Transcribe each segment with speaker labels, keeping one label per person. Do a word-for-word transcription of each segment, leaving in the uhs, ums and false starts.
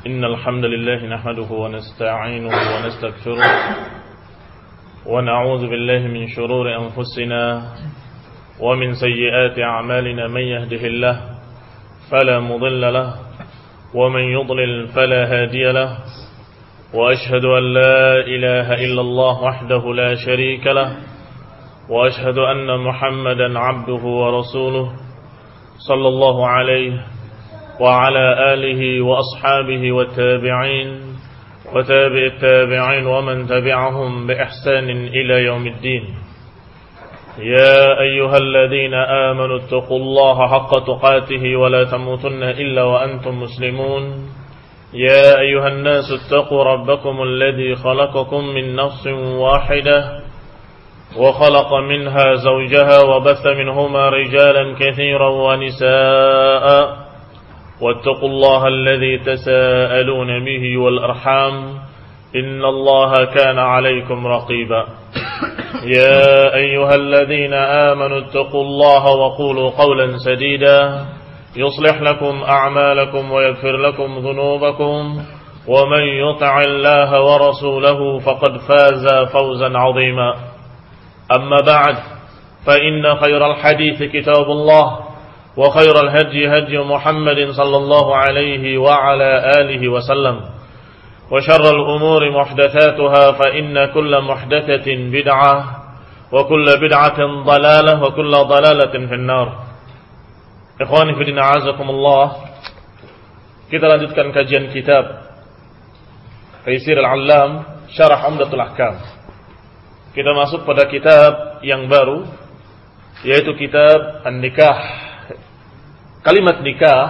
Speaker 1: إن الحمد لله نحمده ونستعينه ونستغفره ونعوذ بالله من شرور أنفسنا ومن سيئات أعمالنا. من يهده الله فلا مضل له ومن يضلل فلا هادي له، وأشهد أن لا إله إلا الله وحده لا شريك له، وأشهد أن محمدا عبده ورسوله صلى الله عليه وعلى آله وأصحابه والتابعين وتابع التابعين ومن تبعهم بإحسان إلى يوم الدين. يا أيها الذين آمنوا اتقوا الله حق تقاته ولا تموتن إلا وأنتم مسلمون. يا أيها الناس اتقوا ربكم الذي خلقكم من نفس واحدة وخلق منها زوجها وبث منهما رجالا كثيرا ونساء، واتقوا الله الذي تساءلون به والأرحام إن الله كان عليكم رقيبا. يا أيها الذين آمنوا اتقوا الله وقولوا قولا سديدا يصلح لكم أعمالكم ويغفر لكم ذنوبكم، ومن يطع الله ورسوله فقد فاز فوزا عظيما. أما بعد، فإن خير الحديث كتاب الله، وخير الهدي هدي محمد صلى الله عليه وعلى آله وسلم، وشر الأمور محدثاتها، فإن كل محدثة بدعة وكل بدعة ضلالة وكل ضلالة في النار. Ikhwani fi din, a'azakumullah. Kita lanjutkan kajian kitab Taysir al-Allam Syarah Umdatul Ahkam. Kita masuk pada kitab yang baru, yaitu kitab An-Nikah. Kalimat nikah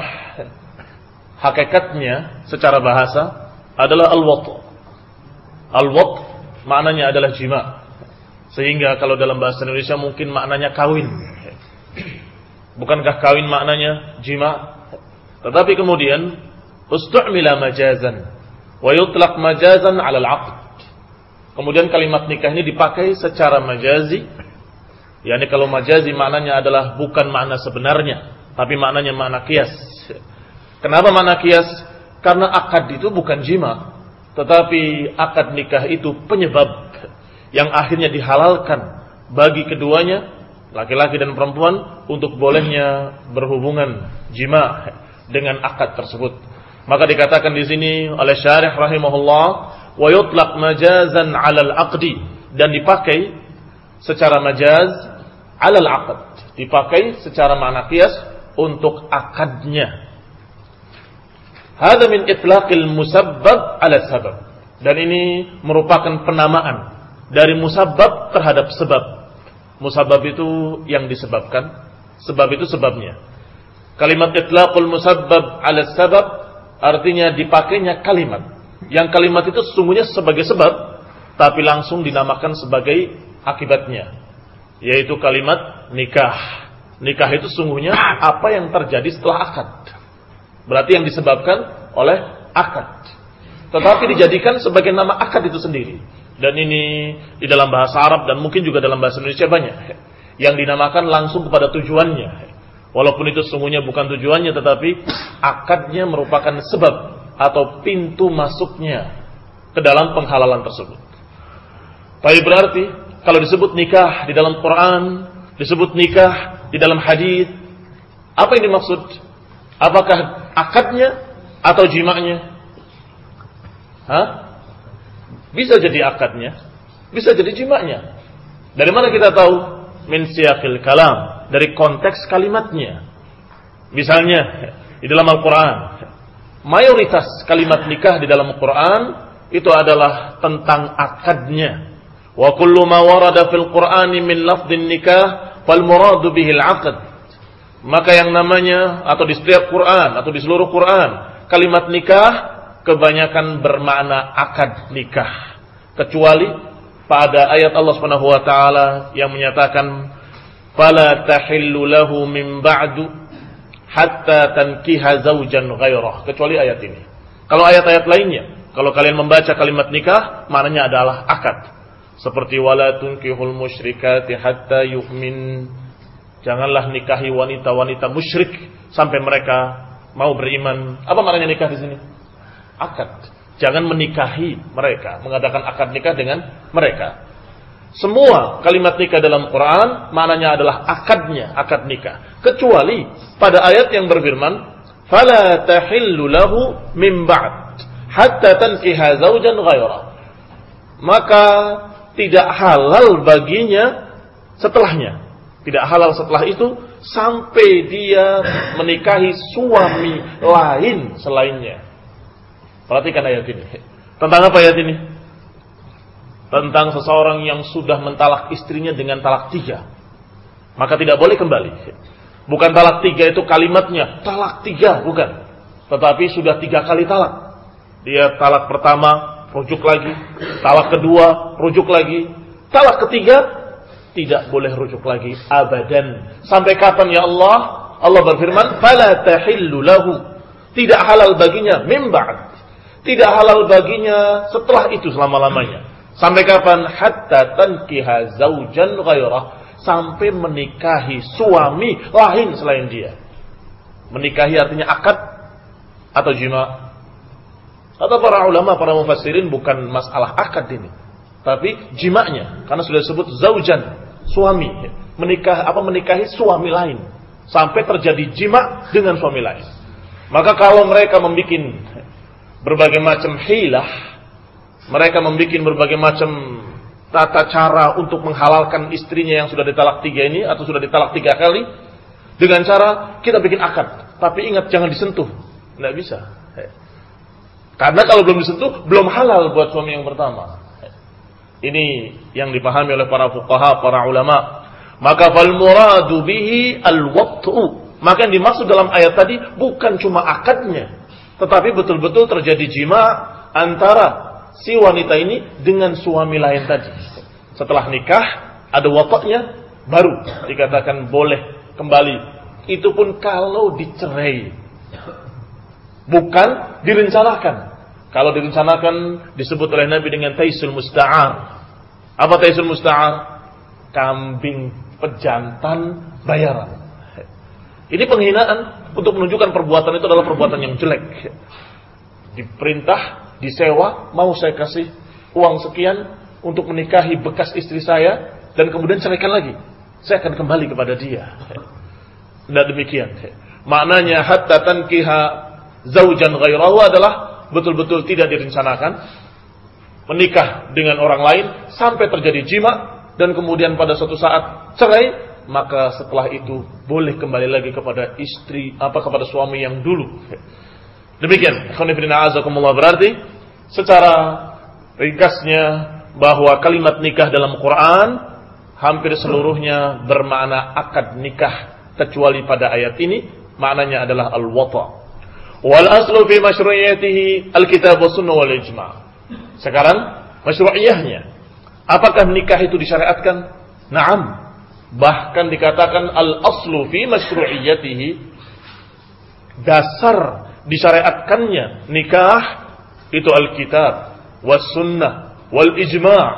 Speaker 1: hakikatnya secara bahasa adalah al-wat'. Al-wat' maknanya adalah jima'. Sehingga kalau dalam bahasa Indonesia mungkin maknanya kawin. Bukankah kawin maknanya jima'? Tetapi kemudian ustu'mila majazan wa yutlaq majazan 'ala al-'aqd. Kemudian kalimat nikah ini dipakai secara majazi. yakni kalau majazi maknanya adalah bukan makna sebenarnya, tapi maknanya makna kias. Kenapa makna kias? Karena akad itu bukan jima, tetapi akad nikah itu penyebab yang akhirnya dihalalkan bagi keduanya, laki-laki dan perempuan, untuk bolehnya berhubungan jima dengan akad tersebut. Maka dikatakan di sini oleh syarih rahimahullah, wa yutlaq majazan 'alal 'aqdi, dan dipakai secara majaz 'alal 'aqd, dipakai secara makna qiyas untuk akadnya. Hada min itlaqil musabbab 'ala sabab, dan ini merupakan penamaan dari musabbab terhadap sebab. Musabbab itu yang disebabkan, sebab itu sebabnya. Kalimat itlaqul musabbab 'ala sabab artinya dipakainya kalimat yang kalimat itu sesungguhnya sebagai sebab, tapi langsung dinamakan sebagai akibatnya, yaitu kalimat nikah. Nikah itu sesungguhnya apa yang terjadi setelah akad, berarti yang disebabkan oleh akad, tetapi dijadikan sebagai nama akad itu sendiri. Dan ini di dalam bahasa Arab dan mungkin juga dalam bahasa Indonesia banyak yang dinamakan langsung kepada tujuannya, walaupun itu sesungguhnya bukan tujuannya, tetapi akadnya merupakan sebab atau pintu masuknya ke dalam penghalalan tersebut. Tapi berarti kalau disebut nikah di dalam Quran, disebut nikah di dalam hadis, apa yang dimaksud? Apakah akadnya atau jima'nya? Hah? Bisa jadi akadnya, bisa jadi jima'nya. Dari mana kita tahu? Min siyaqil kalam, dari konteks kalimatnya. Misalnya di dalam Al-Quran, mayoritas kalimat nikah di dalam Quran itu adalah tentang akadnya. Wa kullu ma warada fil Qur'ani min lafdhin nikah fal muradu bihi al-'aqd. Maka yang namanya atau di setiap Quran atau di seluruh Quran, kalimat nikah kebanyakan bermakna akad nikah, kecuali pada ayat Allah Subhanahu wa taala yang menyatakan fala tahillu lahu min ba'du hatta tankiha zaujan ghairah, kecuali ayat ini. Kalau ayat-ayat lainnya, kalau kalian membaca kalimat nikah, maknanya adalah akad. Seperti wala tunkihul musyrikati hatta yu'min, janganlah nikahi wanita-wanita musyrik sampai mereka mau beriman. Apa maknanya nikah di sini? akad. Jangan menikahi mereka, mengadakan akad nikah dengan mereka. Semua kalimat nikah dalam Quran maknanya adalah akadnya, akad nikah. Kecuali pada ayat yang berfirman, "Fala tahillu lahu min ba'd hatta tankiha zawjan ghairah." Maka tidak halal baginya setelahnya. Tidak halal setelah itu sampai dia menikahi suami lain selainnya. Perhatikan ayat ini. Tentang apa ayat ini? Tentang seseorang yang sudah mentalak istrinya dengan talak tiga. Maka tidak boleh kembali. Bukan talak tiga itu kalimatnya, talak tiga, bukan. Tetapi sudah tiga kali talak. Dia talak pertama, rujuk lagi. Talak kedua, rujuk lagi. Talak ketiga, tidak boleh rujuk lagi. Abadan. Sampai kapan ya Allah? Allah berfirman, "Fala tahillu lahu." Tidak halal baginya, min ba'd. Tidak halal baginya setelah itu selama-lamanya. Sampai kapan? Hatta tankiha zaujan ghairah. Sampai menikahi suami lain selain dia. Menikahi artinya akad atau jima. Atau para ulama, para mufassirin bukan masalah akad ini, tapi jima'nya. Karena sudah disebut zaujan, suami. Menikah apa menikahi suami lain. Sampai terjadi jima dengan suami lain. Maka kalau mereka membuat berbagai macam hilah, mereka membuat berbagai macam tata cara untuk menghalalkan istrinya yang sudah ditalak tiga ini, atau sudah ditalak tiga kali, dengan cara kita bikin akad. Tapi ingat jangan disentuh. Tidak bisa. Karena kalau belum disentuh, belum halal buat suami yang pertama. Ini yang dipahami oleh para fuqaha, para ulama. Maka fal muradu bihi al-wat'u. Maka yang dimaksud dalam ayat tadi bukan cuma akadnya, tetapi betul-betul terjadi jima antara si wanita ini dengan suami lain tadi. Setelah nikah, ada watoknya, baru dikatakan boleh kembali. Itu pun kalau dicerai. Bukan direncanakan. Kalau direncanakan disebut oleh Nabi dengan taisul musta'ar. Apa taisul musta'ar? Kambing pejantan bayaran. Ini penghinaan untuk menunjukkan perbuatan itu adalah perbuatan yang jelek. Diperintah, disewa, mau saya kasih uang sekian untuk menikahi bekas istri saya, dan kemudian ceraikan lagi. Saya akan kembali kepada dia. Tidak demikian. Maknanya hatta tankiha zaujan ghairahu adalah betul-betul tidak direncanakan, menikah dengan orang lain sampai terjadi jima, dan kemudian pada suatu saat cerai. Maka setelah itu boleh kembali lagi kepada istri, apa kepada suami yang dulu. Demikian. Berarti secara ringkasnya bahwa kalimat nikah dalam Quran hampir seluruhnya bermakna akad nikah, kecuali pada ayat ini maknanya adalah al-wata. Wal aslu fi masyru'iyatihi al-kitab was sunnah wal ijma'. Sekarang masyru'iyahnya, apakah nikah itu disyariatkan? Naam. Bahkan dikatakan al-aslu fi masyru'iyatihi, dasar disyariatkannya nikah itu al-kitab was sunnah wal ijma'.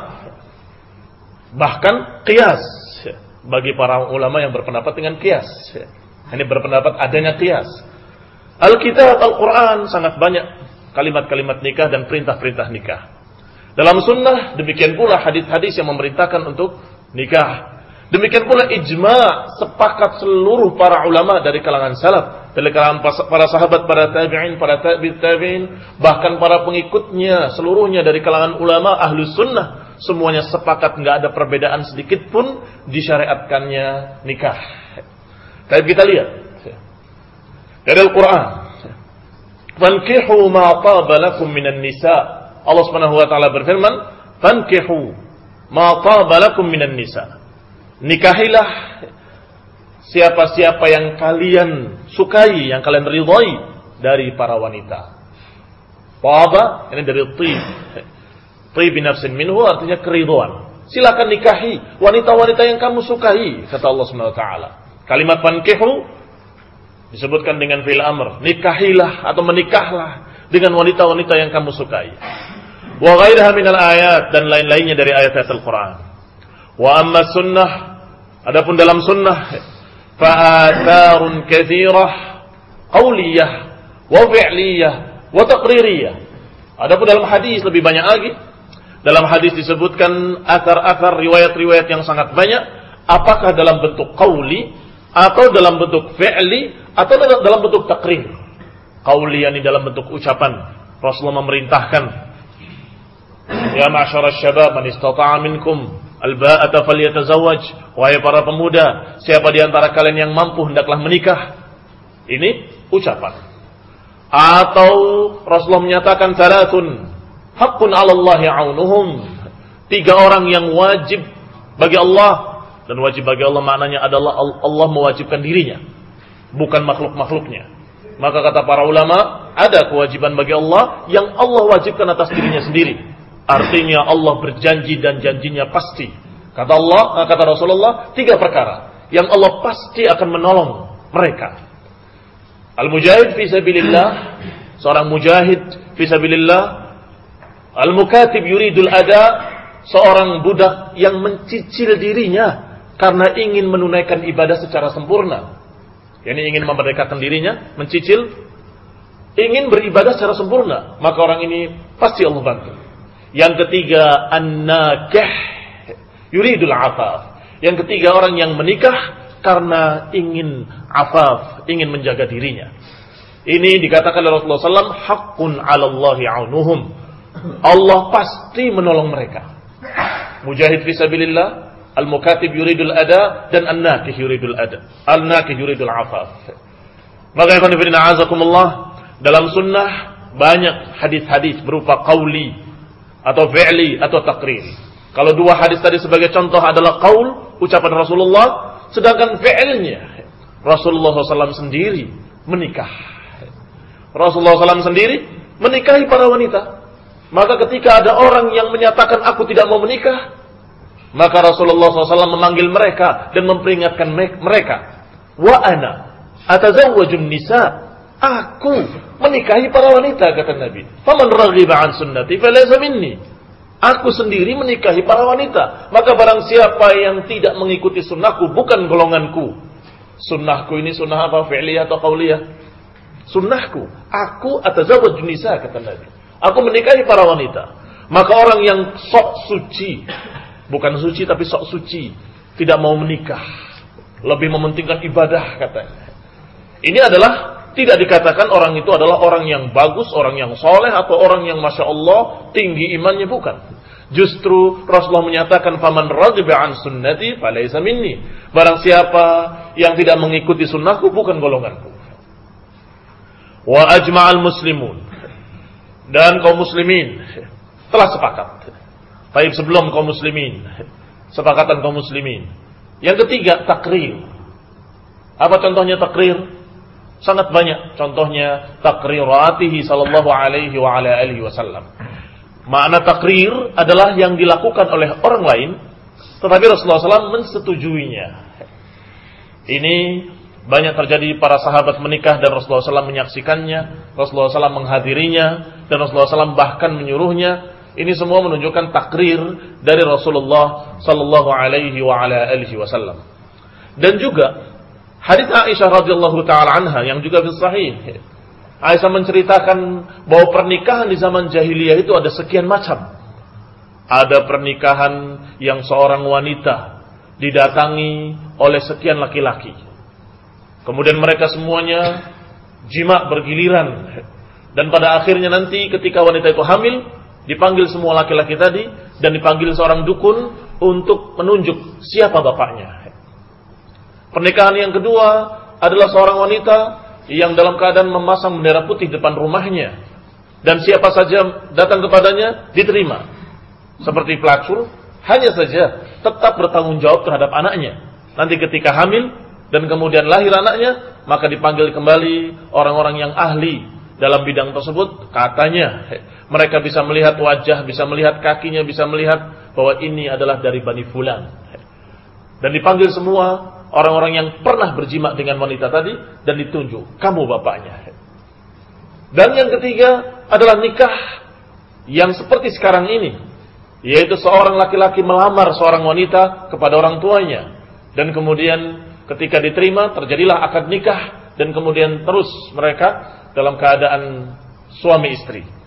Speaker 1: Bahkan qiyas, bagi para ulama yang berpendapat dengan qiyas. Ini berpendapat adanya qiyas. Al-kitab, Al-Quran sangat banyak kalimat-kalimat nikah dan perintah-perintah nikah. Dalam sunnah demikian pula hadis-hadis yang memerintahkan untuk nikah. Demikian pula ijma', sepakat seluruh para ulama dari kalangan salaf, dari kalangan para sahabat, para tabi'in, para tabi'it tabi'in, bahkan para pengikutnya seluruhnya dari kalangan ulama ahlus sunnah, semuanya sepakat, enggak ada perbedaan sedikit pun disyariatkannya nikah. Tapi kita lihat dari Al-Quran, fankihu ma taba lakum minan nisa. Allah Subhanahu wa taala berfirman, fankihu ma taba lakum minan nisa. Nikahilah siapa-siapa yang kalian sukai, yang kalian ridhai dari para wanita. Taba ini dari tib. Tib nafsin minhu artinya keridhaan. Silakan nikahi wanita-wanita yang kamu sukai, kata Allah Subhanahu wa taala. Kalimat fankihu disebutkan dengan fi'il amr. Nikahilah atau menikahlah dengan wanita-wanita yang kamu sukai. Wa ghairaha minal ayat, dan lain-lainnya dari ayat-ayat Al-Quran. Wa amma sunnah, adapun dalam sunnah, fa'atharun katsirah qauliyah wa fi'liyah wa taqririyah. Adapun dalam hadis lebih banyak lagi. Dalam hadis disebutkan akar-akar riwayat-riwayat yang sangat banyak. Apakah dalam bentuk qauli atau dalam bentuk fi'li atau dalam bentuk takrir. Qauli yakni dalam bentuk ucapan. Rasulullah memerintahkan, ya ma'syarasy syabab man istata'a minkum al-ba'ata falyatazawwaj. Wahai para pemuda, siapa di antara kalian yang mampu hendaklah menikah. Ini ucapan. Atau Rasulullah menyatakan salatun haqqun 'ala Allah 'aunuhum. Tiga orang yang wajib bagi Allah, dan wajib bagi Allah maknanya adalah Allah mewajibkan dirinya, bukan makhluk-makhluknya. Maka kata para ulama, ada kewajiban bagi Allah yang Allah wajibkan atas dirinya sendiri. Artinya Allah berjanji dan janjinya pasti. Kata Allah, kata Rasulullah, tiga perkara yang Allah pasti akan menolong mereka. Al-mujahid fi sabilillah, seorang mujahid fi sabilillah. Al-mukatib yuridul ada, seorang budak yang mencicil dirinya karena ingin menunaikan ibadah secara sempurna. Yani ingin memerdekakan dirinya, mencicil, ingin beribadah secara sempurna, maka orang ini pasti Allah bantu. Yang ketiga, an-nakih yuridul afaf. Yang ketiga, orang yang menikah karena ingin afaf, ingin menjaga dirinya. Ini dikatakan oleh Rasulullah sallallahu alaihi wasallam, haqqun 'ala Allahi 'aunuhum. Allah pasti menolong mereka. Mujahid fi sabilillah, al-mukatib yuridul ada, dan an-nakih yuridul ada. Al-nakih yuridul afaf. Maka ikhwan fillah a'azakumullah, dalam sunnah banyak hadis-hadis berupa qauli atau fi'li atau takrir. Kalau dua hadis tadi sebagai contoh adalah qaul, ucapan Rasulullah, sedangkan fi'ilnya Rasulullah sallallahu alaihi wasallam sendiri menikah. Rasulullah sallallahu alaihi wasallam sendiri menikahi para wanita. Maka ketika ada orang yang menyatakan aku tidak mau menikah, maka Rasulullah sallallahu alaihi wasallam memanggil mereka dan memperingatkan mereka. Wa ana atazawwajun nisa. Aku menikahi para wanita, kata Nabi. Faman raghiba an sunnati falaysa minni. Aku sendiri menikahi para wanita. Maka barang siapa yang tidak mengikuti sunnahku, bukan golonganku. Sunnahku ini sunnah apa? Fi'liyah atau qauliyah? Sunnahku. Aku atazawwajun nisa, kata Nabi. Aku menikahi para wanita. Maka orang yang sok suci, bukan suci tapi sok suci, tidak mau menikah, lebih mementingkan ibadah, katanya. Ini adalah tidak dikatakan orang itu adalah orang yang bagus, orang yang soleh, atau orang yang masya Allah tinggi imannya, bukan. Justru Rasulullah menyatakan, faman raghiba an sunnati falaysa minni. Barang siapa yang tidak mengikuti sunnahku, bukan golonganku. Wa ajma'al muslimun, dan kaum muslimin telah sepakat. Baik, sebelum kaum muslimin, sepakatan kaum muslimin. Yang ketiga, takrir. Apa contohnya takrir? Sangat banyak contohnya takriratihi sallallahu alaihi wa ala alihi wasallam. Makna takrir adalah yang dilakukan oleh orang lain, tetapi Rasulullah sallallahu alaihi wasallam mensetujuinya. Ini banyak terjadi, para sahabat menikah dan Rasulullah sallallahu alaihi wasallam menyaksikannya, Rasulullah sallallahu alaihi wasallam menghadirinya, dan Rasulullah sallallahu alaihi wasallam bahkan menyuruhnya. Ini semua menunjukkan takrir dari Rasulullah sallallahu alaihi wa ala alihi wasallam. Dan juga hadits Aisyah radhiyallahu taala anha yang juga fi sahih. Aisyah menceritakan bahwa pernikahan di zaman jahiliyah itu ada sekian macam. Ada pernikahan yang seorang wanita didatangi oleh sekian laki-laki. Kemudian mereka semuanya jima bergiliran, dan pada akhirnya nanti ketika wanita itu hamil, dipanggil semua laki-laki tadi dan dipanggil seorang dukun untuk menunjuk siapa bapaknya. Pernikahan yang kedua adalah seorang wanita yang dalam keadaan memasang bendera putih depan rumahnya, dan siapa saja datang kepadanya diterima. Seperti pelacur, hanya saja tetap bertanggung jawab terhadap anaknya. Nanti ketika hamil dan kemudian lahir anaknya, maka dipanggil kembali orang-orang yang ahli dalam bidang tersebut. Katanya mereka bisa melihat wajah, bisa melihat kakinya, bisa melihat bahwa ini adalah dari Bani Fulan. Dan dipanggil semua orang-orang yang pernah berjima dengan wanita tadi dan ditunjuk, kamu bapaknya. Dan yang ketiga adalah nikah yang seperti sekarang ini, yaitu seorang laki-laki melamar seorang wanita kepada orang tuanya, dan kemudian ketika diterima terjadilah akad nikah, dan kemudian terus mereka dalam keadaan suami istri.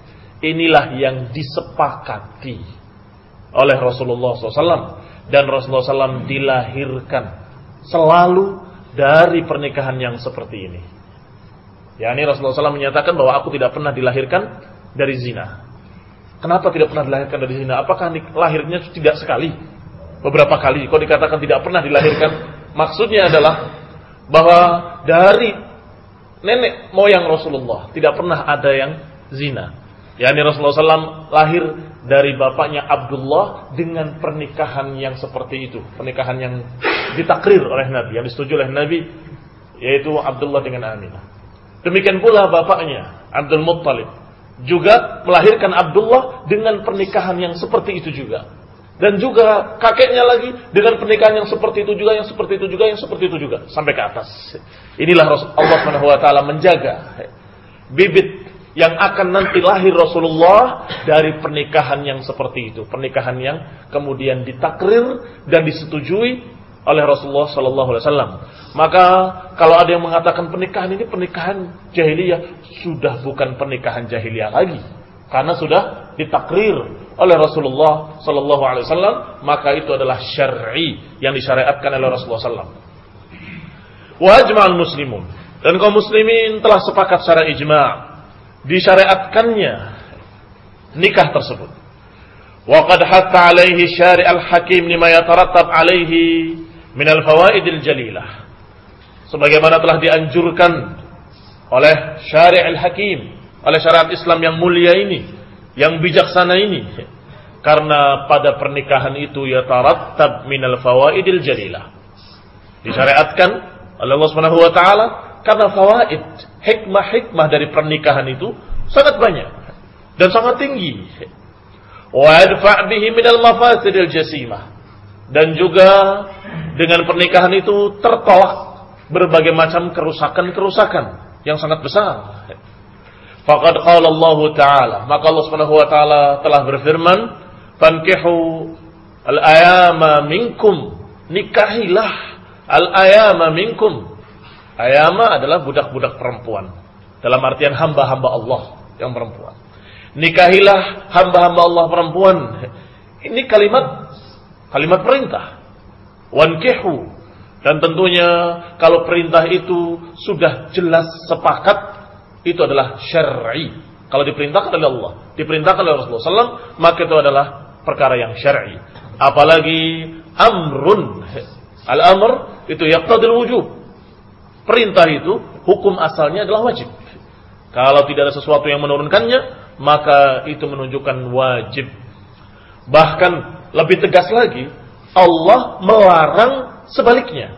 Speaker 1: inilah yang disepakati oleh Rasulullah shallallahu alaihi wasallam, dan Rasulullah shallallahu alaihi wasallam dilahirkan selalu dari pernikahan yang seperti ini. yakni Rasulullah shallallahu alaihi wasallam menyatakan bahwa aku tidak pernah dilahirkan dari zina. Kenapa tidak pernah dilahirkan dari zina? Apakah lahirnya tidak sekali? Beberapa kali. Kalau dikatakan tidak pernah dilahirkan, maksudnya adalah bahwa dari nenek moyang Rasulullah tidak pernah ada yang zina. yakni Rasulullah shallallahu alaihi wasallam lahir dari bapaknya Abdullah dengan pernikahan yang seperti itu, pernikahan yang ditakrir oleh Nabi, yang disetujui oleh Nabi, yaitu Abdullah dengan Aminah. Demikian pula bapaknya Abdul Muttalib juga melahirkan Abdullah dengan pernikahan yang seperti itu juga. Dan juga kakeknya lagi dengan pernikahan yang seperti itu juga, yang seperti itu juga, yang seperti itu juga, sampai ke atas. Inilah Allah Subhanahu wa taala menjaga bibit yang akan nanti lahir Rasulullah dari pernikahan yang seperti itu, pernikahan yang kemudian ditakrir dan disetujui oleh Rasulullah sallallahu alaihi wasallam. Maka kalau ada yang mengatakan pernikahan ini pernikahan jahiliyah, sudah bukan pernikahan jahiliyah lagi, karena sudah ditakrir oleh Rasulullah sallallahu alaihi wasallam, maka itu adalah syar'i yang disyariatkan oleh Rasulullah sallallahu alaihi wasallam. Wa ajma'al muslimun, dan kaum muslimin telah sepakat secara ijma' disyariatkannya nikah tersebut. Wa qad hatta alaihi syari' al-hakim lima yatarattab alaihi min al-fawaidil jalilah. Sebagaimana telah dianjurkan oleh syari' al-hakim, oleh syariat Islam yang mulia ini, yang bijaksana ini, karena pada pernikahan itu yatarattab minal fawaidil jalilah, disyariatkan oleh Allah Subhanahu wa taala karena fawaid, hikmah-hikmah dari pernikahan itu sangat banyak dan sangat tinggi. Wa adfa' bihi minal mafasidil jasimah, dan juga dengan pernikahan itu tertolak berbagai macam kerusakan-kerusakan yang sangat besar. Faqad qala Allah Ta'ala, maka Allah Subhanahu wa taala telah berfirman, "Fankihu al-ayama minkum." Nikahilah al-ayama minkum. Ayama adalah budak-budak perempuan, dalam artian hamba-hamba Allah yang perempuan. Nikahilah hamba-hamba Allah perempuan. Ini kalimat kalimat perintah. Wankihu, dan tentunya kalau perintah itu sudah jelas sepakat, itu adalah syar'i. Kalau diperintahkan oleh Allah, diperintahkan oleh Rasulullah sallallahu alaihi wasallam, maka itu adalah perkara yang syar'i. Apalagi amrun, al-amr itu yaqtadil wujub. Perintah itu hukum asalnya adalah wajib. Kalau tidak ada sesuatu yang menurunkannya, maka itu menunjukkan wajib. Bahkan lebih tegas lagi, Allah melarang sebaliknya,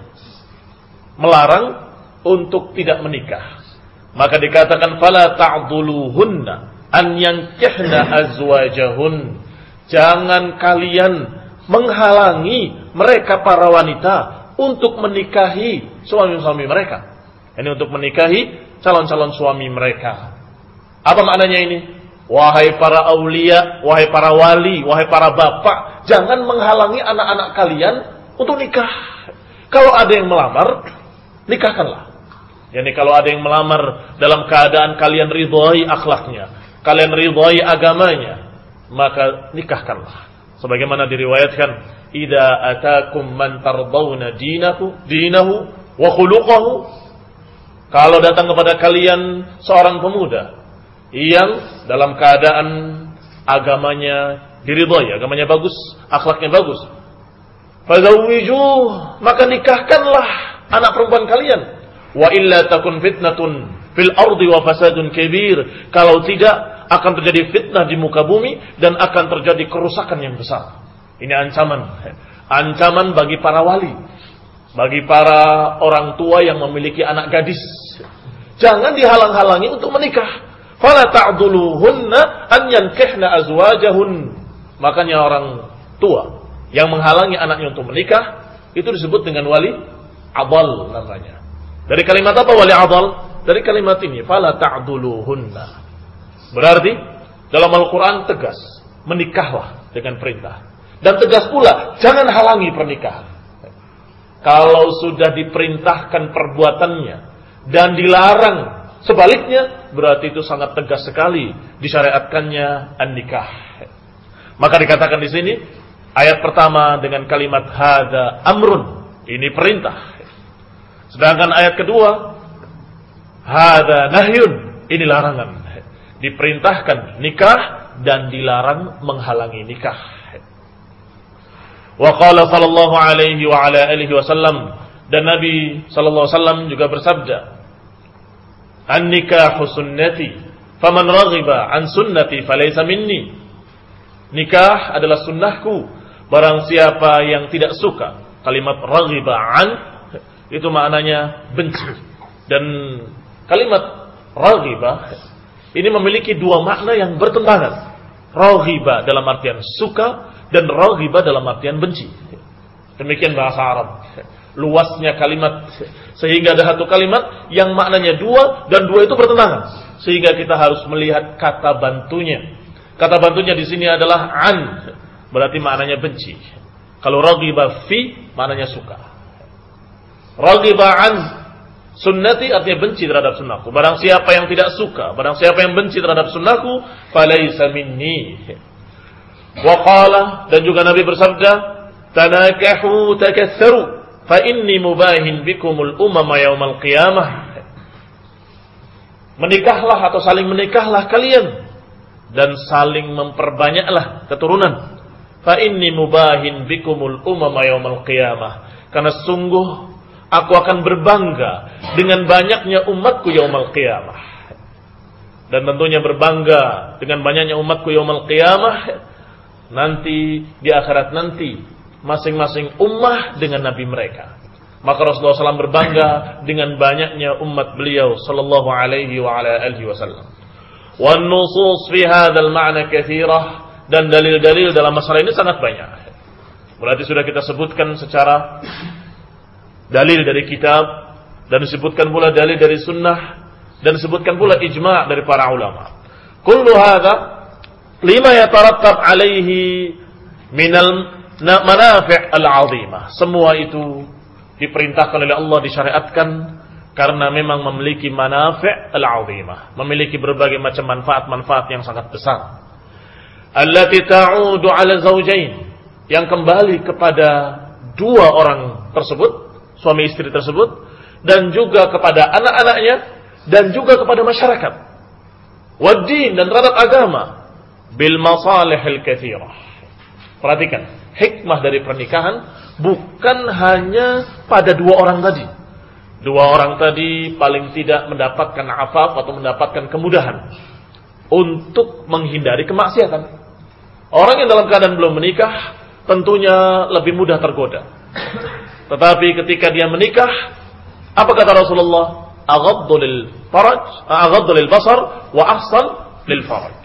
Speaker 1: melarang untuk tidak menikah. Maka dikatakan fala ta'dhuluhunna an yankihna azwajahun. Jangan kalian menghalangi mereka para wanita untuk menikahi suami-suami mereka. Ini untuk menikahi calon-calon suami mereka. Apa maknanya ini? Wahai para aulia, wahai para wali, wahai para bapak, jangan menghalangi anak-anak kalian untuk nikah. Kalau ada yang melamar, nikahkanlah. Yani kalau ada yang melamar dalam keadaan kalian ridhai akhlaknya, kalian ridhai agamanya, maka nikahkanlah. Sebagaimana diriwayatkan, "Idza atakum man tardawna dinahu dinahu wa khuluquhu." Kalau datang kepada kalian seorang pemuda yang dalam keadaan agamanya diridhai, agamanya bagus, akhlaknya bagus, fazawwijuh, maka nikahkanlah anak perempuan kalian. Wa illa takun fitnatun fil ardi wa fasadun kabir. Kalau tidak, akan terjadi fitnah di muka bumi dan akan terjadi kerusakan yang besar. Ini ancaman, ancaman bagi para wali, bagi para orang tua yang memiliki anak gadis. Jangan dihalang-halangi untuk menikah. Fala ta'dhuluhunna an yankihna azwajahun. Makanya orang tua yang menghalangi anaknya untuk menikah itu disebut dengan wali adal namanya. Dari kalimat apa wali adal? Dari kalimat ini, fala ta'dhuluhunna. Berarti dalam Al-Qur'an tegas, menikahlah dengan perintah. Dan tegas pula, jangan halangi pernikahan. Kalau sudah diperintahkan perbuatannya dan dilarang sebaliknya berarti itu sangat tegas sekali disyariatkannya an-nikah. Maka dikatakan di sini ayat pertama dengan kalimat hada amrun, ini perintah. Sedangkan ayat kedua hada nahyun, ini larangan. Diperintahkan nikah dan dilarang menghalangi nikah. Wa qala sallallahu alaihi wa ala alihi wasallam, dan Nabi sallallahu alaihi wasallam juga bersabda, an-nikahu sunnati faman raghiba an sunnati falaysa minni. Nikah adalah sunnahku, barang siapa yang tidak suka. Kalimat raghiba an itu maknanya benci. Dan kalimat raghiba ini memiliki dua makna yang bertentangan. Raghiba dalam artian suka dan raghiba dalam artian benci. Demikian bahasa Arab. Luasnya kalimat sehingga ada satu kalimat yang maknanya dua dan dua itu bertentangan. Sehingga kita harus melihat kata bantunya. Kata bantunya di sini adalah an, berarti maknanya benci. Kalau raghiba fi maknanya suka. Raghiba an sunnati artinya benci terhadap sunnahku. Barang siapa yang tidak suka, barang siapa yang benci terhadap sunnahku, falaysa minni. Wa qala, dan juga Nabi bersabda, tanakahu takatsaru fa inni mubahin bikumul umama yaumal qiyamah. Menikahlah atau saling menikahlah kalian dan saling memperbanyaklah keturunan. Fa inni mubahin bikumul umama yaumal qiyamah. Karena sungguh aku akan berbangga dengan banyaknya umatku yaumal qiyamah. Dan tentunya berbangga dengan banyaknya umatku yaumal qiyamah nanti di akhirat nanti masing-masing ummah dengan nabi mereka. Maka Rasulullah shallallahu alaihi wasallam berbangga dengan banyaknya umat beliau sallallahu alaihi wa ala alihi wasallam. Wan nusus fi hadzal ma'na katsirah, dan dalil-dalil dalam masalah ini sangat banyak. Berarti sudah kita sebutkan secara dalil dari kitab, dan disebutkan pula dalil dari sunnah, dan disebutkan pula ijma' dari para ulama. Kullu hadza lima yatarattab alaihi minal manafi' al-'azimah. Semua itu diperintahkan oleh Allah, disyariatkan karena memang memiliki manafi' al-'azimah, memiliki berbagai macam manfaat-manfaat yang sangat besar. Allati ta'udu 'ala zawjain, yang kembali kepada dua orang tersebut, suami istri tersebut, dan juga kepada anak-anaknya, dan juga kepada masyarakat. Wad-din, dan terhadap agama. Bil masalihil katsirah. Perhatikan, hikmah dari pernikahan bukan hanya pada dua orang tadi. Dua orang tadi paling tidak mendapatkan afaf atau mendapatkan kemudahan untuk menghindari kemaksiatan. Orang yang dalam keadaan belum menikah tentunya lebih mudah tergoda. Tetapi ketika dia menikah, apa kata Rasulullah? Aghaddu lil faraj, aghaddu lil basar wa ahsan lil faraj.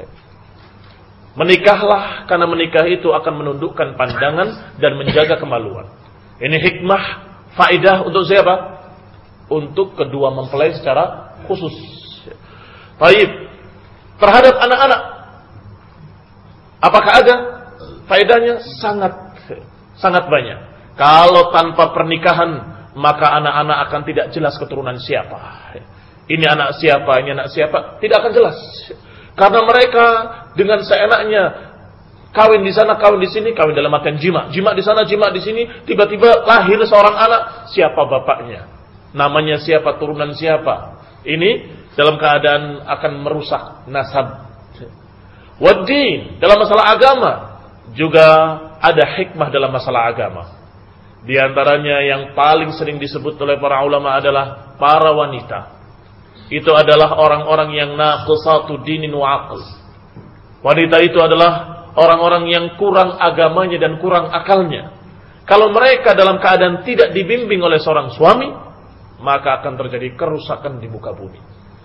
Speaker 1: Menikahlah, karena menikah itu akan menundukkan pandangan dan menjaga kemaluan. Ini hikmah, faedah untuk siapa? Untuk kedua mempelai secara khusus. Baik, terhadap anak-anak, apakah ada faedahnya? Sangat, sangat banyak. Kalau tanpa pernikahan, maka anak-anak akan tidak jelas keturunan siapa. Ini anak siapa, ini anak siapa, tidak akan jelas. Karena mereka dengan seenaknya kawin di sana, kawin di sini, kawin dalam artian jima, jima di sana, jima di sini, tiba-tiba lahir seorang anak, siapa bapaknya, namanya siapa, turunan siapa. Ini dalam keadaan akan merusak nasab. Wad-din, dalam masalah agama juga ada hikmah dalam masalah agama. Di antaranya yang paling sering disebut oleh para ulama adalah para wanita. Itu adalah orang-orang yang naqisatu dinin wa aql. Wanita itu adalah orang-orang yang kurang agamanya dan kurang akalnya. Kalau mereka dalam keadaan tidak dibimbing oleh seorang suami, maka akan terjadi kerusakan di muka bumi.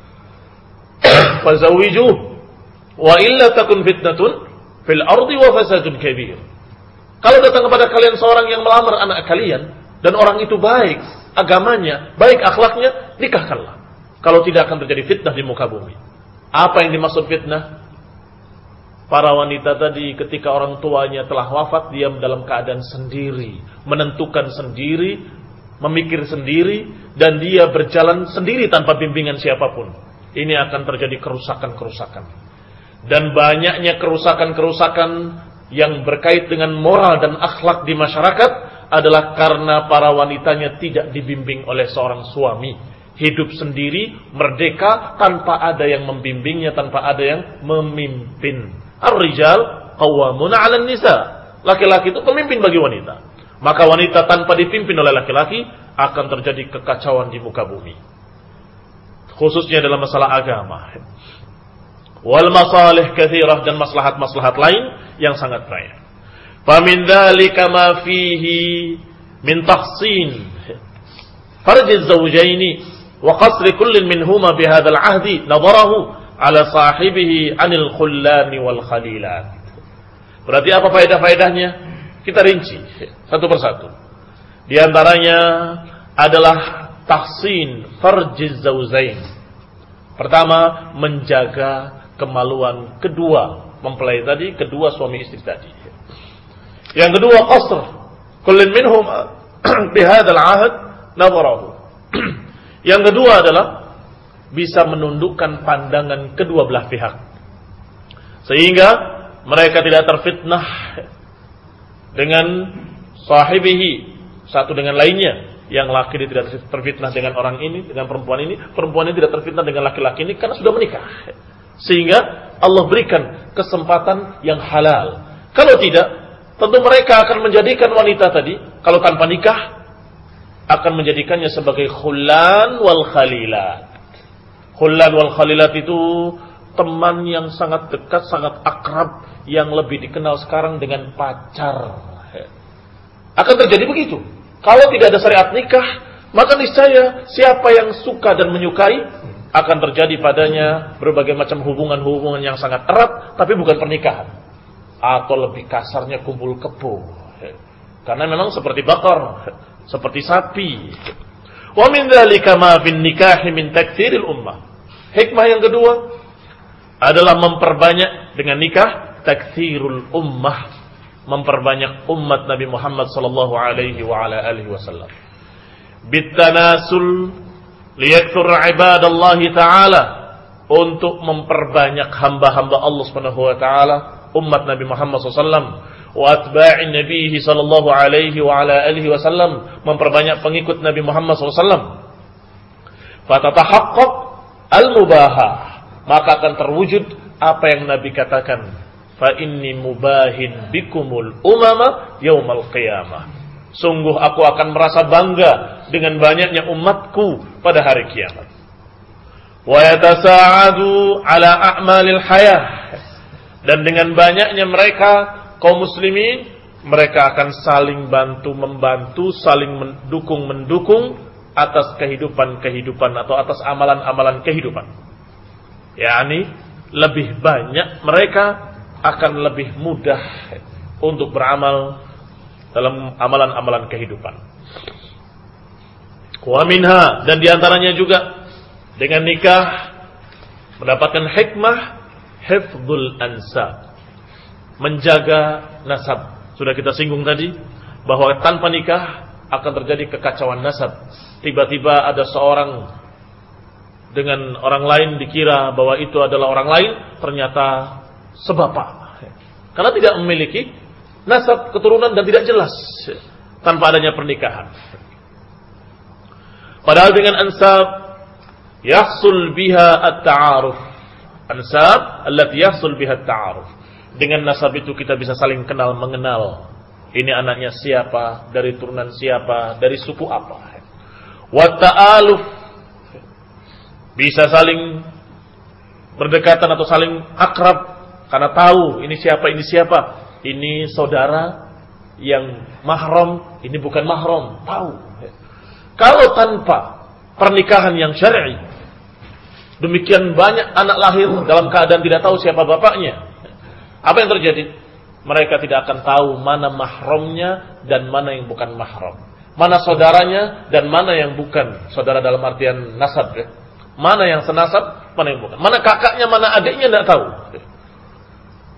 Speaker 1: Fazawiju wa illa takun fitnatun fil ardi wa fasadun kabir. Kalau datang kepada kalian seorang yang melamar anak kalian dan orang itu baik agamanya, baik akhlaknya, nikahkanlah. Kalau tidak akan terjadi fitnah di muka bumi. Apa yang dimaksud fitnah? Para wanita tadi ketika orang tuanya telah wafat, dia dalam keadaan sendiri, menentukan sendiri memikir sendiri, dan dia berjalan sendiri tanpa bimbingan siapapun. Ini akan terjadi kerusakan-kerusakan. Dan banyaknya kerusakan-kerusakan yang berkait dengan moral dan akhlak di masyarakat adalah karena para wanitanya tidak dibimbing oleh seorang suami. Hidup sendiri, merdeka, tanpa ada yang membimbingnya, tanpa ada yang memimpin. Ar-rijal qawwamuna 'alan nisa. Laki-laki itu pemimpin bagi wanita. Maka wanita tanpa dipimpin oleh laki-laki akan terjadi kekacauan di muka bumi. Khususnya dalam masalah agama. Wal masalih katsirah, dan maslahat-maslahat lain yang sangat banyak. Famin dzalika ma fihi min tahsin farj az-zawjaini wa qasr kullin minhuma bi hadzal 'ahdi nadarahu ala sahibihi 'anil khullani wal khalilat. Berarti apa faedah-faedahnya? Kita rinci satu persatu. Di antaranya adalah tahsin farjiz zawjain. Pertama, menjaga kemaluan kedua mempelai tadi, kedua suami istri tadi. Yang kedua, qasr kullin minhum bihadzal 'ahd nadharahu. Yang kedua adalah bisa menundukkan pandangan kedua belah pihak, sehingga mereka tidak terfitnah dengan sahibihi, satu dengan lainnya. Yang laki tidak terfitnah dengan orang ini, dengan perempuan ini, perempuan ini tidak terfitnah dengan laki-laki ini karena sudah menikah. Sehingga Allah berikan kesempatan yang halal. Kalau tidak, tentu mereka akan menjadikan wanita tadi, kalau tanpa nikah, akan menjadikannya sebagai khullan wal khalilat. Khullan wal khalilat itu teman yang sangat dekat, sangat akrab, yang lebih dikenal sekarang dengan pacar. Akan terjadi begitu. Kalau tidak ada syariat nikah, maka niscaya siapa yang suka dan menyukai, akan terjadi padanya berbagai macam hubungan-hubungan yang sangat erat, tapi bukan pernikahan. Atau lebih kasarnya kumpul kebo. Karena memang seperti bakar, seperti sapi. Wa min dzalika ma fin nikahi min taktsiril ummah. Hikmah yang kedua adalah memperbanyak dengan nikah taktsirul ummah, memperbanyak umat Nabi Muhammad sallallahu alaihi wa ala alihi wasallam. Bitanasul liyakthur ibadallahi ta'ala, untuk memperbanyak hamba-hamba Allah Subhanahu wa taala, umat Nabi Muhammad sallallahu alaihi wasallam, wa atba'in nabihi sallallahu alaihi wa ala alihi wasallam, memperbanyak pengikut Nabi Muhammad sallallahu alaihi wasallam. Fatatahaqqaq al-mubahah, maka akan terwujud apa yang Nabi katakan, fa inni mubahin bikumul umama yaumal qiyamah. Sungguh aku akan merasa bangga dengan banyaknya umatku pada hari kiamat. Wa yatasa'adu ala a'malil hayah, dan dengan banyaknya mereka kaum muslimin, mereka akan saling bantu membantu, saling mendukung mendukung atas kehidupan-kehidupan atau atas amalan-amalan kehidupan. yakni lebih banyak mereka akan lebih mudah untuk beramal dalam amalan-amalan kehidupan. Wa minha, dan diantaranya juga dengan nikah mendapatkan hikmah hifdzul ansab, menjaga nasab. Sudah kita singgung tadi bahwa tanpa nikah akan terjadi kekacauan nasab. Tiba-tiba ada seorang dengan orang lain dikira bahwa itu adalah orang lain, ternyata sebapak. Karena tidak memiliki nasab keturunan dan tidak jelas tanpa adanya pernikahan. Padahal dengan ansab yahsul biha at-ta'aruf. Ansab allati yahsul biha at-ta'aruf. Dengan nasab itu kita bisa saling kenal mengenal. Ini anaknya siapa, dari turunan siapa, dari suku apa. Wa ta'aluf, bisa saling berdekatan atau saling akrab karena tahu ini siapa, ini siapa. Ini saudara yang mahram, ini bukan mahram, tahu. Kalau tanpa pernikahan yang syar'i, demikian banyak anak lahir dalam keadaan tidak tahu siapa bapaknya. Apa yang terjadi? Mereka tidak akan tahu mana mahramnya dan mana yang bukan mahram. Mana saudaranya dan mana yang bukan saudara dalam artian nasab. Ya. Mana yang senasab, mana yang bukan. Mana kakaknya, mana adiknya tidak tahu.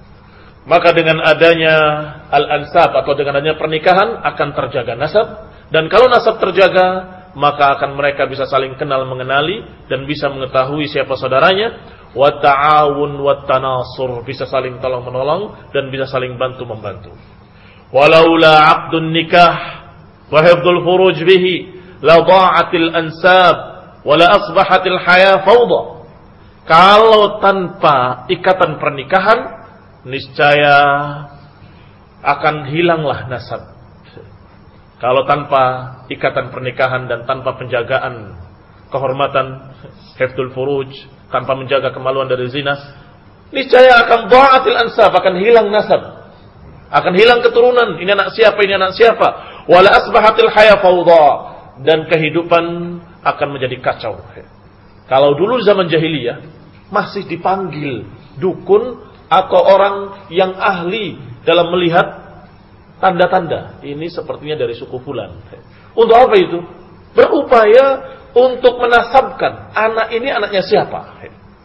Speaker 1: Maka dengan adanya al-ansab atau dengan adanya pernikahan akan terjaga nasab Dan kalau nasab terjaga, maka akan mereka bisa saling kenal mengenali dan bisa mengetahui siapa saudaranya. Wa ta'awun wa tanasur, bisa saling tolong menolong dan bisa saling bantu membantu. Walaula 'aqdun nikah wa hifdzul furuj bihi la dha'atil ansab wa la asbahatil haya fawda. Kalau tanpa ikatan pernikahan, niscaya akan hilanglah nasab. Kalau tanpa ikatan pernikahan dan tanpa penjagaan kehormatan, hifdzul furuj, tanpa menjaga kemaluan dari zina, niscaya akan dha'atil ansab, akan hilang nasab, akan hilang keturunan. Ini anak siapa, ini anak siapa. Wala asbahatil haya fawda, dan kehidupan akan menjadi kacau. Kalau dulu zaman jahiliyah masih dipanggil dukun atau orang yang ahli dalam melihat tanda-tanda, ini sepertinya dari suku fulan. Untuk apa itu? Berupaya untuk menasabkan anak ini anaknya siapa.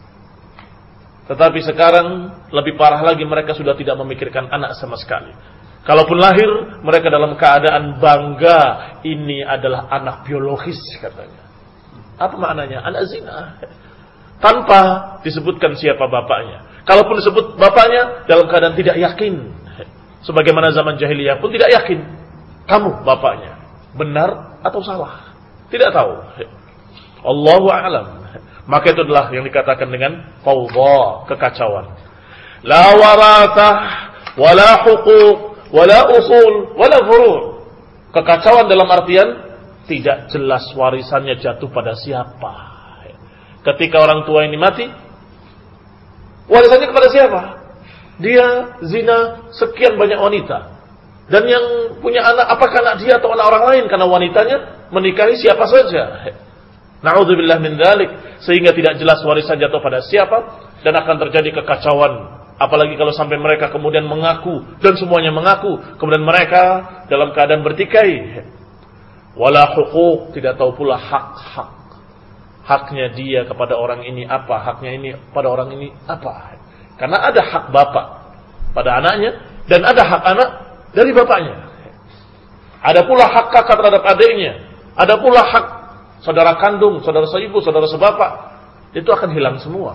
Speaker 1: Tetapi sekarang lebih parah lagi, mereka sudah tidak memikirkan anak sama sekali. Kalaupun lahir, mereka dalam keadaan bangga, ini adalah anak biologis katanya. Apa maknanya? Anak zina. Tanpa disebutkan siapa bapaknya. Kalaupun disebut bapaknya, dalam keadaan tidak yakin. Sebagaimana zaman jahiliyah pun tidak yakin kamu bapaknya benar atau salah, tidak tahu. Allahu a'lam. Maka itu adalah yang dikatakan dengan fawdha, kekacauan. La warathah wala huquq wala usul wala furu'. Kekacauan dalam artian tidak jelas warisannya jatuh pada siapa. Ketika orang tua ini mati, warisannya kepada siapa? Dia zina sekian banyak wanita. Dan yang punya anak, apakah anak dia atau anak orang lain? Karena wanitanya menikahi siapa saja. Na'udzubillah min dzalik. Sehingga tidak jelas warisan jatuh pada siapa. Dan akan terjadi kekacauan. Apalagi kalau sampai mereka kemudian mengaku. Dan semuanya mengaku. Kemudian mereka dalam keadaan bertikai. Wala huquq, tidak tahu pula hak-hak. Haknya dia kepada orang ini apa. Haknya ini pada orang ini apa. Karena ada hak bapak pada anaknya dan ada hak anak dari bapaknya. Ada pula hak kakak terhadap adiknya. Ada pula hak saudara kandung, saudara seibu, saudara sebapak. Itu akan hilang semua.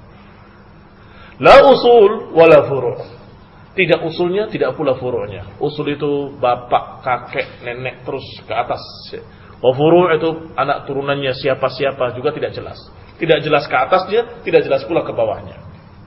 Speaker 1: La usul wala furu'. Tidak usulnya, tidak pula furu'nya. Usul itu bapak, kakek, nenek terus ke atas. Wa furu' itu anak turunannya siapa-siapa juga tidak jelas. Tidak jelas ke atasnya, tidak jelas pula ke bawahnya.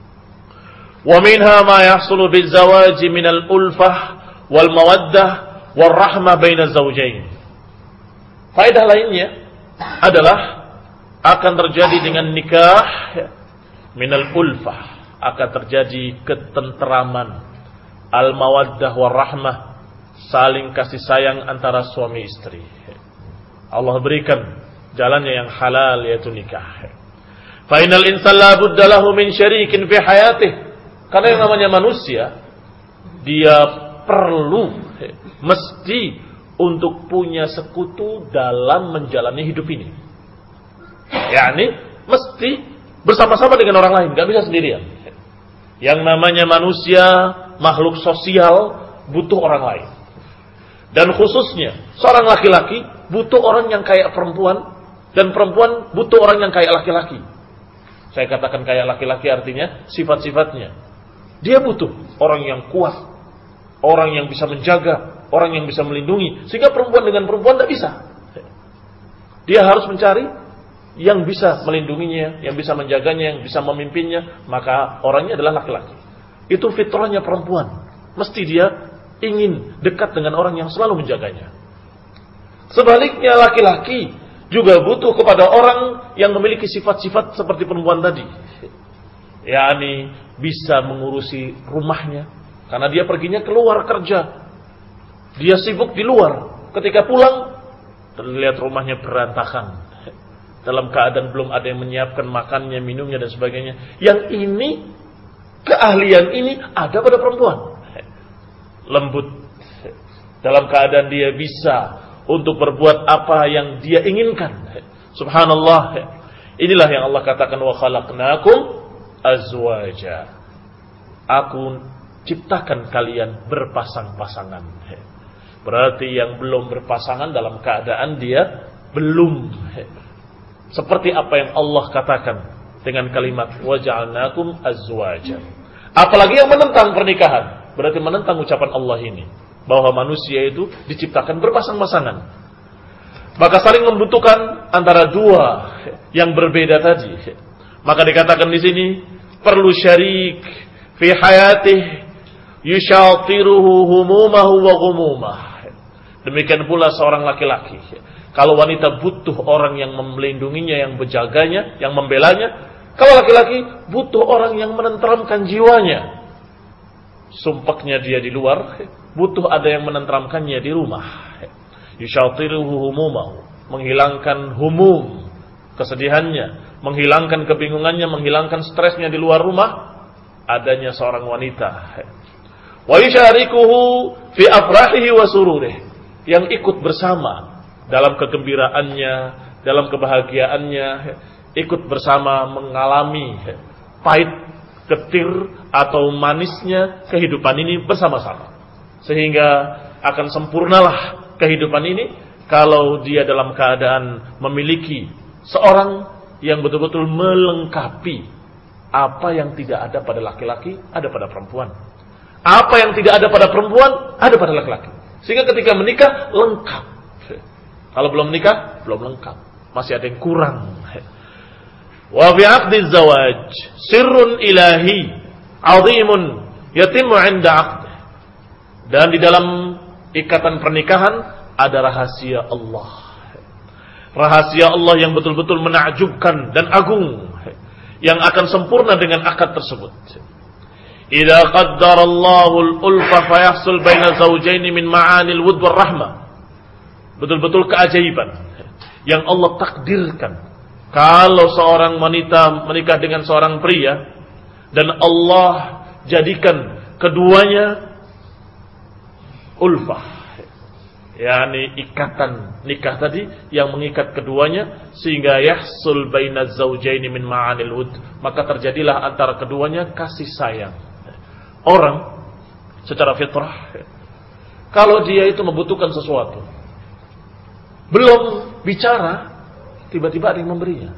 Speaker 1: Wa minha ma yahsulu bizawaji minal ulfah wal mawaddah wal rahmah baina zawjain. Faedah lainnya adalah akan terjadi dengan nikah minal ulfah, akan terjadi ketenteraman, al mawaddah wal rahmah, saling kasih sayang antara suami istri. Allah berikan jalannya yang halal, yaitu nikah. Fa innal insana la budda lahu min syarikin fi hayatihi. Karena yang namanya manusia, dia perlu, mesti untuk punya sekutu dalam menjalani hidup ini. yakni mesti bersama-sama dengan orang lain, gak bisa sendirian. Yang namanya manusia, makhluk sosial, butuh orang lain. Dan khususnya, seorang laki-laki butuh orang yang kayak perempuan, dan perempuan butuh orang yang kayak laki-laki. Saya katakan kayak laki-laki artinya sifat-sifatnya. Dia butuh orang yang kuat, orang yang bisa menjaga, orang yang bisa melindungi. Sehingga perempuan dengan perempuan tidak bisa. Dia harus mencari yang bisa melindunginya, yang bisa menjaganya, yang bisa memimpinnya. Maka orangnya adalah laki-laki. Itu fitrahnya perempuan. Mesti dia ingin dekat dengan orang yang selalu menjaganya. Sebaliknya laki-laki juga butuh kepada orang yang memiliki sifat-sifat seperti perempuan tadi. yakni bisa mengurusi rumahnya. Karena dia perginya keluar kerja. Dia sibuk di luar. Ketika pulang, terlihat rumahnya berantakan. Dalam keadaan belum ada yang menyiapkan makannya, minumnya dan sebagainya. Yang ini, keahlian ini ada pada perempuan. Lembut. Dalam keadaan dia bisa untuk berbuat apa yang dia inginkan. Subhanallah. Inilah yang Allah katakan, wa khalaqnakum azwaja. Aku ciptakan kalian berpasang-pasangan. Berarti yang belum berpasangan dalam keadaan dia belum seperti apa yang Allah katakan dengan kalimat waja'alnakum azwajan. Apalagi yang menentang pernikahan, berarti menentang ucapan Allah ini bahwa manusia itu diciptakan berpasang-pasangan. Maka saling membutuhkan antara dua yang berbeda tadi. Maka dikatakan di sini perlu syarik fi hayatih yushatiruhu humumahu wa ghumumah. Demikian pula seorang laki-laki. Kalau wanita butuh orang yang melindunginya, yang menjaganya, yang membelanya. Kalau laki-laki butuh orang yang menenteramkan jiwanya. Sumpeknya dia di luar, butuh ada yang menenteramkannya di rumah. Yushatiruhu humumahu, menghilangkan humum, kesedihannya, menghilangkan kebingungannya, menghilangkan stresnya di luar rumah, adanya seorang wanita. Wa yusyarikuhu fi afrahihi wa sururihi, yang ikut bersama dalam kegembiraannya, dalam kebahagiaannya, ikut bersama mengalami pahit, getir atau manisnya kehidupan ini bersama-sama. Sehingga akan sempurnalah kehidupan ini kalau dia dalam keadaan memiliki seorang yang betul-betul melengkapi apa yang tidak ada pada laki-laki, ada pada perempuan. Apa yang tidak ada pada perempuan, ada pada laki-laki. Sehingga ketika menikah, lengkap. Kalau belum menikah, belum lengkap. Masih ada yang kurang. Wa fi 'aqdi zawaj sirrun ilahi 'azimun yatimmu 'inda 'aqdi. Dan di dalam ikatan pernikahan ada rahasia Allah. Rahasia Allah yang betul-betul menakjubkan dan agung, yang akan sempurna dengan akad tersebut. Idza qaddara Allahul ulfa fayahsul baina zawjaini min ma'anil wud war rahmah. Betul-betul keajaiban yang Allah takdirkan kalau seorang wanita menikah dengan seorang pria dan Allah jadikan keduanya ulfah, yakni ikatan nikah tadi yang mengikat keduanya sehingga yahsul baina zawjaini min ma'anil wud, maka terjadilah antara keduanya kasih sayang. Orang secara fitrah kalau dia itu membutuhkan sesuatu, belum bicara, tiba-tiba ada yang memberinya,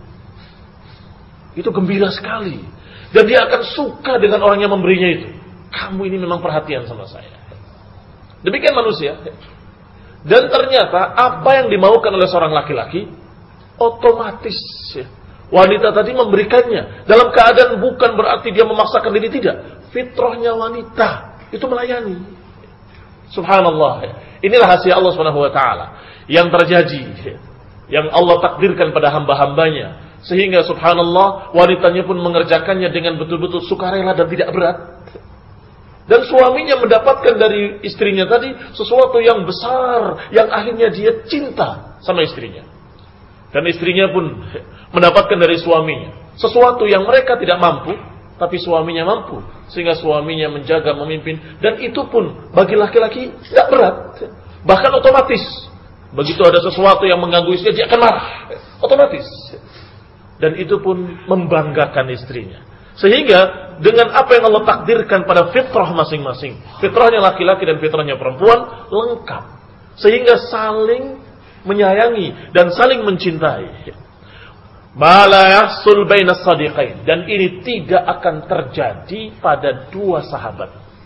Speaker 1: itu gembira sekali dan dia akan suka dengan orang yang memberinya itu. Kamu ini memang perhatian sama saya. Demikian manusia. Dan ternyata apa yang dimaukan oleh seorang laki-laki otomatis wanita tadi memberikannya dalam keadaan bukan berarti dia memaksakan diri, tidak. Fitrahnya wanita itu melayani. Subhanallah. Inilah rahasia Allah Subhanahu wa taala yang terjadi, yang Allah takdirkan pada hamba-hambanya, sehingga subhanallah wanitanya pun mengerjakannya dengan betul-betul sukarela dan tidak berat. Dan suaminya mendapatkan dari istrinya tadi sesuatu yang besar, yang akhirnya dia cinta sama istrinya. Dan istrinya pun mendapatkan dari suaminya sesuatu yang mereka tidak mampu, tapi suaminya mampu, sehingga suaminya menjaga, memimpin, dan itu pun bagi laki-laki tidak berat, bahkan otomatis. Begitu ada sesuatu yang mengganggu istrinya, dia akan marah, otomatis. Dan itu pun membanggakan istrinya. Sehingga dengan apa yang Allah takdirkan pada fitrah masing-masing, fitrahnya laki-laki dan fitrahnya perempuan lengkap, sehingga saling menyayangi dan saling mencintai. Mala yahsul bainas sadiqain, dan ini tidak akan terjadi pada dua sahabat.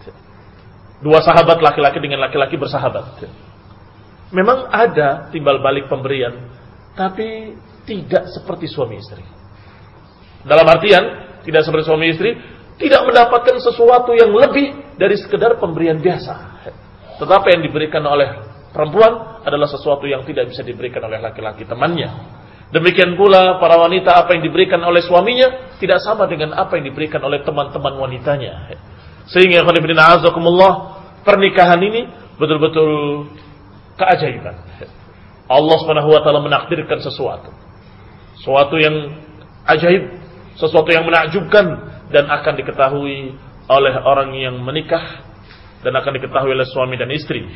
Speaker 1: Dua sahabat laki-laki dengan laki-laki bersahabat. Memang ada timbal balik pemberian, tapi tidak seperti suami istri. Dalam artian tidak seperti suami istri, tidak mendapatkan sesuatu yang lebih dari sekedar pemberian biasa. Tetapi yang diberikan oleh perempuan adalah sesuatu yang tidak bisa diberikan oleh laki-laki temannya. Demikian pula para wanita, apa yang diberikan oleh suaminya tidak sama dengan apa yang diberikan oleh teman-teman wanitanya. Sehingga pernikahan ini betul-betul keajaiban. Allah Subhanahu wa taala menakdirkan sesuatu. Sesuatu yang ajaib, sesuatu yang menakjubkan, dan akan diketahui oleh orang yang menikah dan akan diketahui oleh suami dan istri.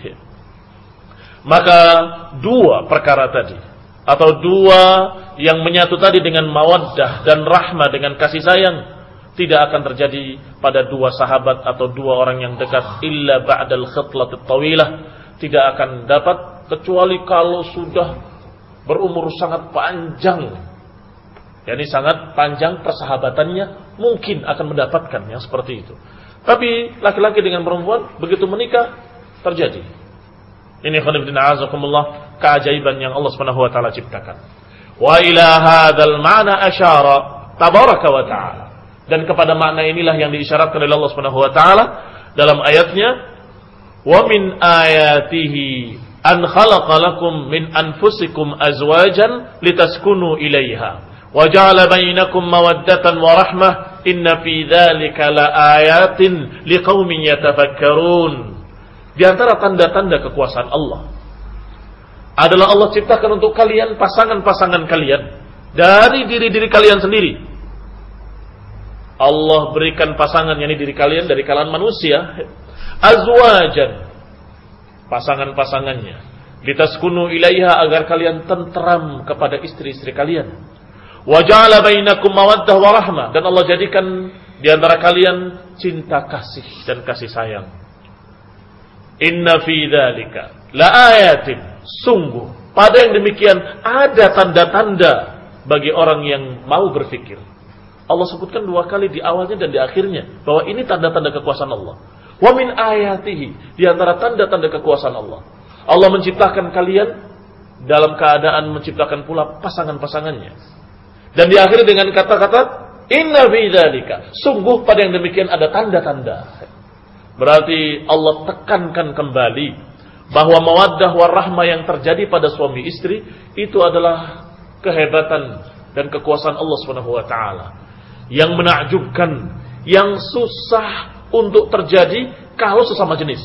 Speaker 1: Maka dua perkara tadi, atau dua yang menyatu tadi dengan mawaddah dan rahmah, dengan kasih sayang, tidak akan terjadi pada dua sahabat atau dua orang yang dekat illa ba'dal khitlatit tawilah, tidak akan dapat kecuali kalau sudah berumur sangat panjang. Yani sangat panjang persahabatannya, mungkin akan mendapatkan yang seperti itu. Tapi laki-laki dengan perempuan begitu menikah terjadi. Ini khonibdina azakumullah, keajaiban yang Allah Subhanahu wa taala ciptakan. Wa ila hadzal ma'na asyara tabaraka wa ta'ala. Dan kepada makna inilah yang diisyaratkan oleh Allah Subhanahu wa taala dalam ayatnya, wa min ayatihi an khalaqa lakum min anfusikum azwajan litaskunu ilaiha wa ja'ala bainakum mawaddatan wa rahmah inna fi dzalika laayatin liqaumin yatafakkarun. Di antara tanda-tanda kekuasaan Allah adalah Allah ciptakan untuk kalian pasangan-pasangan kalian dari diri-diri kalian sendiri. Allah berikan pasangan, yakni diri kalian dari kalangan manusia, azwajan, pasangan-pasangannya, litaskunu ilaiha, agar kalian tentram kepada istri-istri kalian. Wa ja'ala bainakum mawaddah wa rahmah, dan Allah jadikan di antara kalian cinta kasih dan kasih sayang. Inna fi dzalika la ayatin, sungguh pada yang demikian ada tanda-tanda bagi orang yang mau berfikir. Allah sebutkan dua kali di awalnya dan di akhirnya bahwa ini tanda-tanda kekuasaan Allah. Wa min ayatihi, di antara tanda-tanda kekuasaan Allah, Allah menciptakan kalian dalam keadaan menciptakan pula pasangan-pasangannya. Dan diakhiri dengan kata-kata inna fi dzalika, sungguh pada yang demikian ada tanda-tanda. Berarti Allah tekankan kembali bahwa mawaddah warahmah yang terjadi pada suami istri itu adalah kehebatan dan kekuasaan Allah Subhanahu wa taala yang menakjubkan, yang susah untuk terjadi kalau sesama jenis.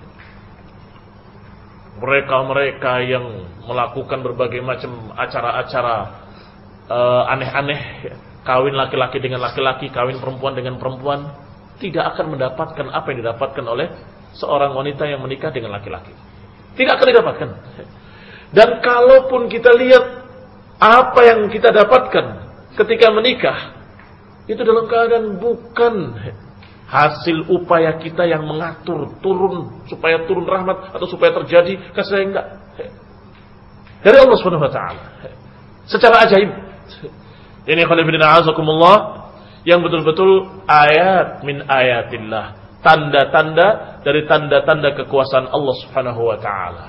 Speaker 1: Mereka-mereka yang melakukan berbagai macam acara-acara Uh, aneh-aneh, kawin laki-laki dengan laki-laki, kawin perempuan dengan perempuan, tidak akan mendapatkan apa yang didapatkan oleh seorang wanita yang menikah dengan laki-laki. Tidak akan didapatkan. Dan kalaupun kita lihat apa yang kita dapatkan ketika menikah, itu dalam keadaan bukan hasil upaya kita yang mengatur turun supaya turun rahmat atau supaya terjadi kasih sayang, enggak. Dari Allah Subhanahu wa taala. Secara ajaib. Ini khonibdina azakumullah, yang betul-betul ayat min ayatillah, tanda-tanda dari tanda-tanda kekuasaan Allah Subhanahu wa taala.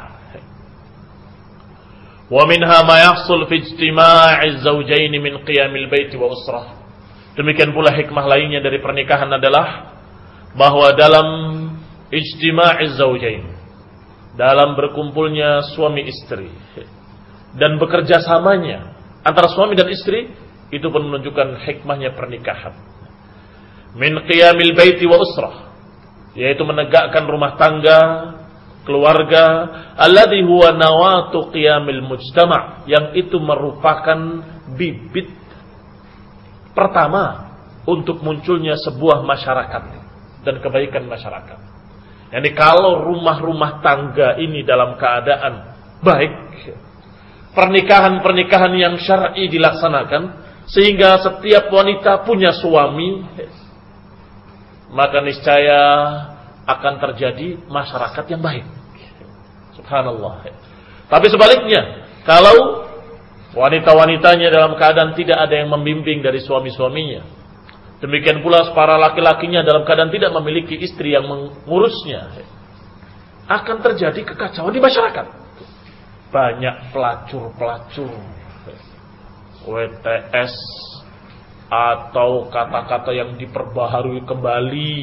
Speaker 1: Wa minha ma yahsul fi ijtima'iz zawjain min qiyamil bait wa usrah. Demikian pula hikmah lainnya dari pernikahan adalah bahwa dalam ijtima'iz zawjain, dalam berkumpulnya suami istri dan bekerja samanya antara suami dan istri, itu pun menunjukkan hikmahnya pernikahan. Min qiyamil baiti wa usrah, yaitu menegakkan rumah tangga, keluarga, alladhi huwa nawatu qiyamil mujtama', yang itu merupakan bibit pertama untuk munculnya sebuah masyarakat dan kebaikan masyarakat. Yani kalau rumah-rumah tangga ini dalam keadaan baik, pernikahan-pernikahan yang syar'i dilaksanakan sehingga setiap wanita punya suami, maka niscaya akan terjadi masyarakat yang baik. Subhanallah. Tapi sebaliknya, kalau wanita-wanitanya dalam keadaan tidak ada yang membimbing dari suami-suaminya, demikian pula para laki-lakinya dalam keadaan tidak memiliki istri yang mengurusnya, akan terjadi kekacauan di masyarakat. Banyak pelacur-pelacur, W T S, atau kata-kata yang diperbaharui kembali,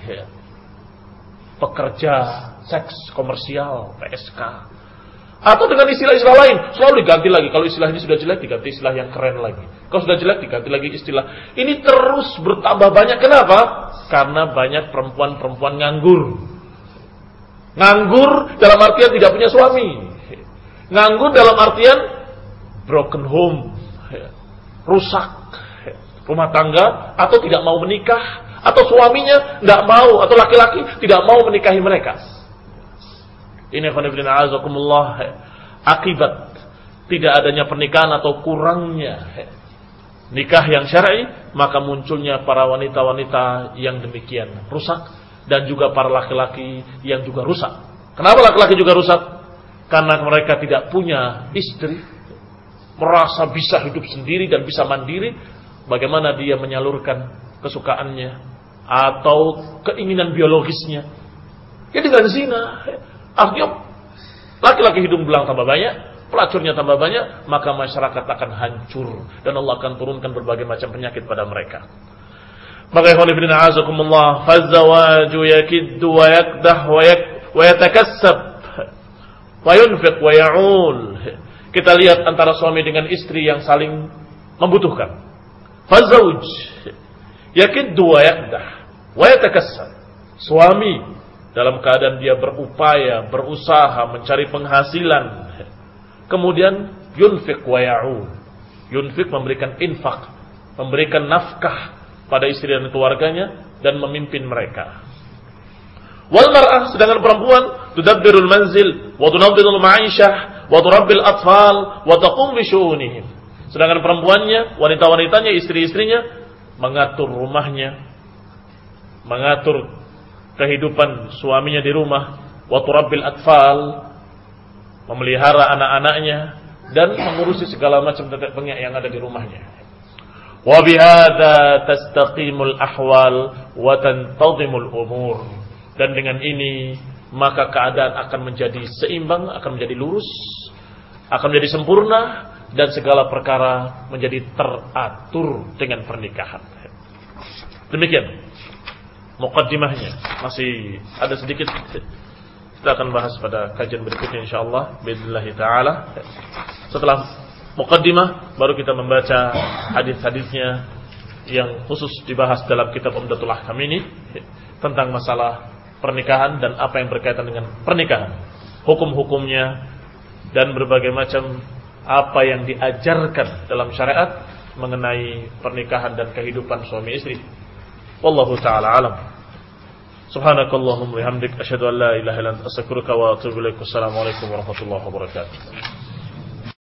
Speaker 1: pekerja seks komersial, P S K, atau dengan istilah-istilah lain selalu diganti lagi. Kalau istilah ini sudah jelek, diganti istilah yang keren lagi. Kalau sudah jelek, diganti lagi istilah. Ini terus bertambah banyak. Kenapa? Karena banyak perempuan-perempuan nganggur. Nganggur dalam artian tidak punya suami. Nganggur dalam artian broken home, rusak rumah tangga, atau tidak mau menikah, atau suaminya tidak mau, atau laki-laki tidak mau menikahi mereka. Ini khonibdina azakumullah, akibat tidak adanya pernikahan atau kurangnya nikah yang syar'i, maka munculnya para wanita-wanita yang demikian rusak, dan juga para laki-laki yang juga rusak. Kenapa laki-laki juga rusak? Karena mereka tidak punya istri, merasa bisa hidup sendiri dan bisa mandiri. Bagaimana dia menyalurkan kesukaannya atau keinginan biologisnya? Ya dengan zina. Akhirnya laki-laki hidung belang tambah banyak, pelacurnya tambah banyak, maka masyarakat akan hancur dan Allah akan turunkan berbagai macam penyakit pada mereka. Maka ikhwan fillah azakumullah, fazawaju yakiddu wa yakdah wa yak wa yatakassab wa yunfiq wa ya'ul. Kita lihat antara suami dengan istri yang saling membutuhkan. Fazawj yakiddu wa yakdah wa yatakassab. Suami dalam keadaan dia berupaya, berusaha mencari penghasilan. Kemudian yunfiq wa ya'ul. Yunfiq memberikan infak, memberikan nafkah pada istri dan keluarganya dan memimpin mereka. Wal mar'ah, sedangkan perempuan tudabbirul manzil wa tunaddidul ma'isyah wa turabbil atfal wa taqum bi syu'unihim. Sedangkan perempuannya, wanita-wanitanya, istri-istrinya mengatur rumahnya, mengatur kehidupan suaminya di rumah, wa turabbil atfal, memelihara anak-anaknya dan mengurusi segala macam tetek bengek yang ada di rumahnya. Wa bihadza tastaqimul ahwal wa tantazimul umur. Dan dengan ini maka keadaan akan menjadi seimbang, akan menjadi lurus, akan menjadi sempurna dan segala perkara menjadi teratur dengan pernikahan. Demikian muqaddimahnya. Masih ada sedikit kita akan bahas pada kajian berikutnya insyaallah biidznillah taala. Setelah muqaddimah baru kita membaca hadis-hadisnya yang khusus dibahas dalam kitab Umdatul Ahkam ini tentang masalah pernikahan dan apa yang berkaitan dengan pernikahan, hukum-hukumnya dan berbagai macam apa yang diajarkan dalam syariat mengenai pernikahan dan kehidupan suami istri. Wallahu taala alam. Subhanakallahumma wa bihamdik asyhadu an la ilaha illa anta astaghfiruka wa atubu ilaik. Wassalamualaikum warahmatullahi wabarakatuh.